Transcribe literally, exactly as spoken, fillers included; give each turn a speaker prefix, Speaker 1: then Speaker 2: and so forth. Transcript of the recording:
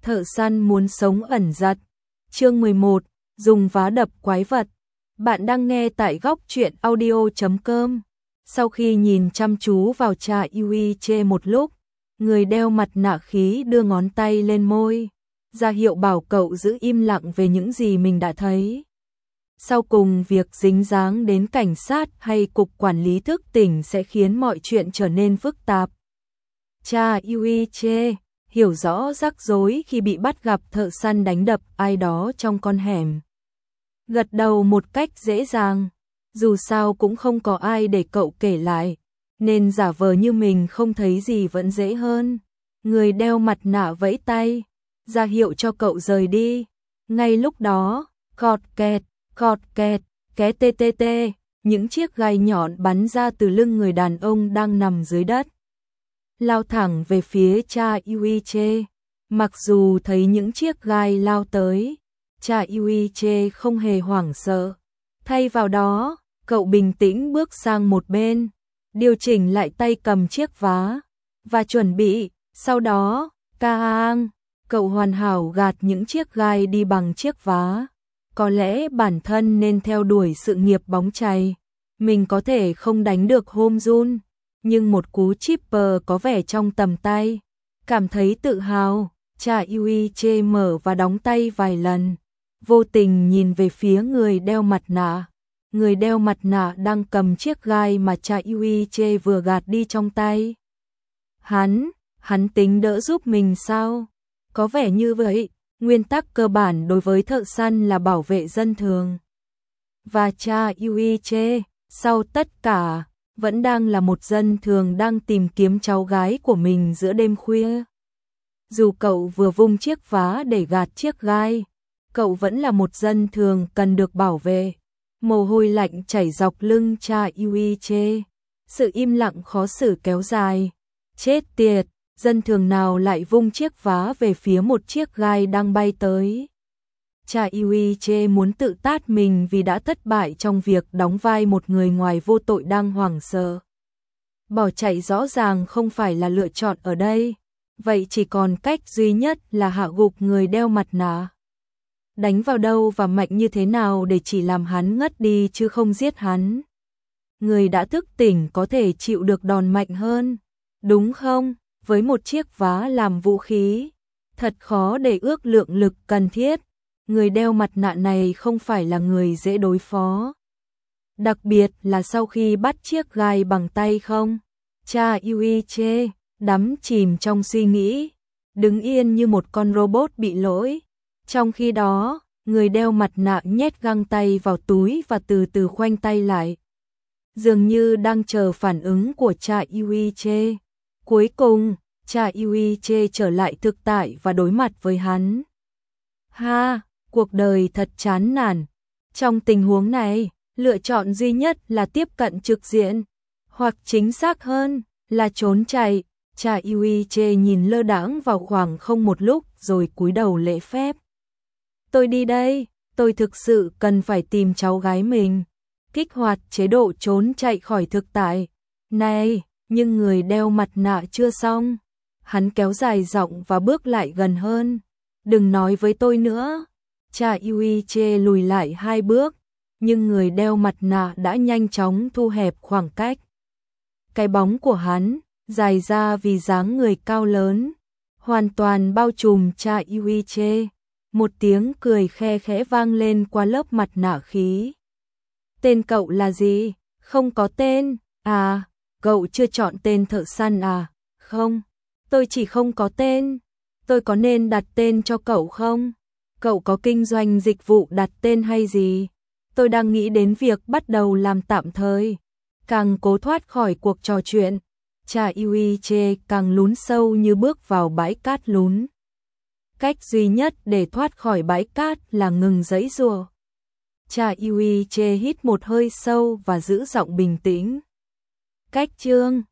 Speaker 1: Thợ săn muốn sống ẩn giật. Chương mười một, dùng vá đập quái vật. Bạn đang nghe tại góc truyện audio chấm com. Sau khi nhìn chăm chú vào Cha Yuiche một lúc, người đeo mặt nạ khí đưa ngón tay lên môi, ra hiệu bảo cậu giữ im lặng về những gì mình đã thấy. Sau cùng việc dính dáng đến cảnh sát hay cục quản lý thức tỉnh sẽ khiến mọi chuyện trở nên phức tạp. Cha Yuiche hiểu rõ rắc rối khi bị bắt gặp thợ săn đánh đập ai đó trong con hẻm. Gật đầu một cách dễ dàng, dù sao cũng không có ai để cậu kể lại, nên giả vờ như mình không thấy gì vẫn dễ hơn. Người đeo mặt nạ vẫy tay, ra hiệu cho cậu rời đi. Ngay lúc đó, cọt kẹt, cọt kẹt, ké tê tê tê, những chiếc gai nhọn bắn ra từ lưng người đàn ông đang nằm dưới đất, lao thẳng về phía Cha Yuiche. Mặc dù thấy những chiếc gai lao tới, Cha Yuiche không hề hoảng sợ. Thay vào đó, cậu bình tĩnh bước sang một bên, điều chỉnh lại tay cầm chiếc vá, và chuẩn bị. Sau đó, kaang, cậu hoàn hảo gạt những chiếc gai đi bằng chiếc vá. Có lẽ bản thân nên theo đuổi sự nghiệp bóng chày. Mình có thể không đánh được Home Jun, nhưng một cú chipper có vẻ trong tầm tay. Cảm thấy tự hào, Cha Yuiche mở và đóng tay vài lần, vô tình nhìn về phía người đeo mặt nạ. Người đeo mặt nạ đang cầm chiếc gai mà Cha Yuiche vừa gạt đi trong tay. Hắn, hắn tính đỡ giúp mình sao? Có vẻ như vậy. Nguyên tắc cơ bản đối với thợ săn là bảo vệ dân thường. Và Cha Yuiche, sau tất cả, vẫn đang là một dân thường đang tìm kiếm cháu gái của mình giữa đêm khuya. Dù cậu vừa vung chiếc vá để gạt chiếc gai, cậu vẫn là một dân thường cần được bảo vệ. Mồ hôi lạnh chảy dọc lưng Cha Yuiche. Sự im lặng khó xử kéo dài. Chết tiệt, dân thường nào lại vung chiếc vá về phía một chiếc gai đang bay tới. Cha Yuiche muốn tự tát mình vì đã thất bại trong việc đóng vai một người ngoài vô tội đang hoảng sợ. Bỏ chạy rõ ràng không phải là lựa chọn ở đây, vậy chỉ còn cách duy nhất là hạ gục người đeo mặt nạ. Đánh vào đâu và mạnh như thế nào để chỉ làm hắn ngất đi chứ không giết hắn. Người đã thức tỉnh có thể chịu được đòn mạnh hơn, đúng không? Với một chiếc vá làm vũ khí, thật khó để ước lượng lực cần thiết. Người đeo mặt nạ này không phải là người dễ đối phó. Đặc biệt là sau khi bắt chiếc gai bằng tay không. Cha Yuiche đắm chìm trong suy nghĩ, đứng yên như một con robot bị lỗi. Trong khi đó, người đeo mặt nạ nhét găng tay vào túi và từ từ khoanh tay lại, dường như đang chờ phản ứng của Cha Yuiche. Cuối cùng, Cha Yuiche trở lại thực tại và đối mặt với hắn. Ha, cuộc đời thật chán nản. Trong tình huống này, lựa chọn duy nhất là tiếp cận trực diện, hoặc chính xác hơn là trốn chạy. Cha Yuiche nhìn lơ đãng vào khoảng không một lúc rồi cúi đầu lễ phép. Tôi đi đây, tôi thực sự cần phải tìm cháu gái mình. Kích hoạt chế độ trốn chạy khỏi thực tại. Này, nhưng người đeo mặt nạ chưa xong. Hắn kéo dài giọng và bước lại gần hơn. Đừng nói với tôi nữa. Cha Yuiche lùi lại hai bước, nhưng người đeo mặt nạ đã nhanh chóng thu hẹp khoảng cách. Cái bóng của hắn, dài ra vì dáng người cao lớn, hoàn toàn bao trùm Cha Yuiche. Một tiếng cười khe khẽ vang lên qua lớp mặt nạ khí. Tên cậu là gì? Không có tên. À, cậu chưa chọn tên thợ săn à? Không, tôi chỉ không có tên. Tôi có nên đặt tên cho cậu không? Cậu có kinh doanh dịch vụ đặt tên hay gì? Tôi đang nghĩ đến việc bắt đầu làm tạm thời. Càng cố thoát khỏi cuộc trò chuyện, Cha Yuiche càng lún sâu như bước vào bãi cát lún. Cách duy nhất để thoát khỏi bãi cát là ngừng giãy giụa. Cha Yuiche hít một hơi sâu và giữ giọng bình tĩnh. Cách chương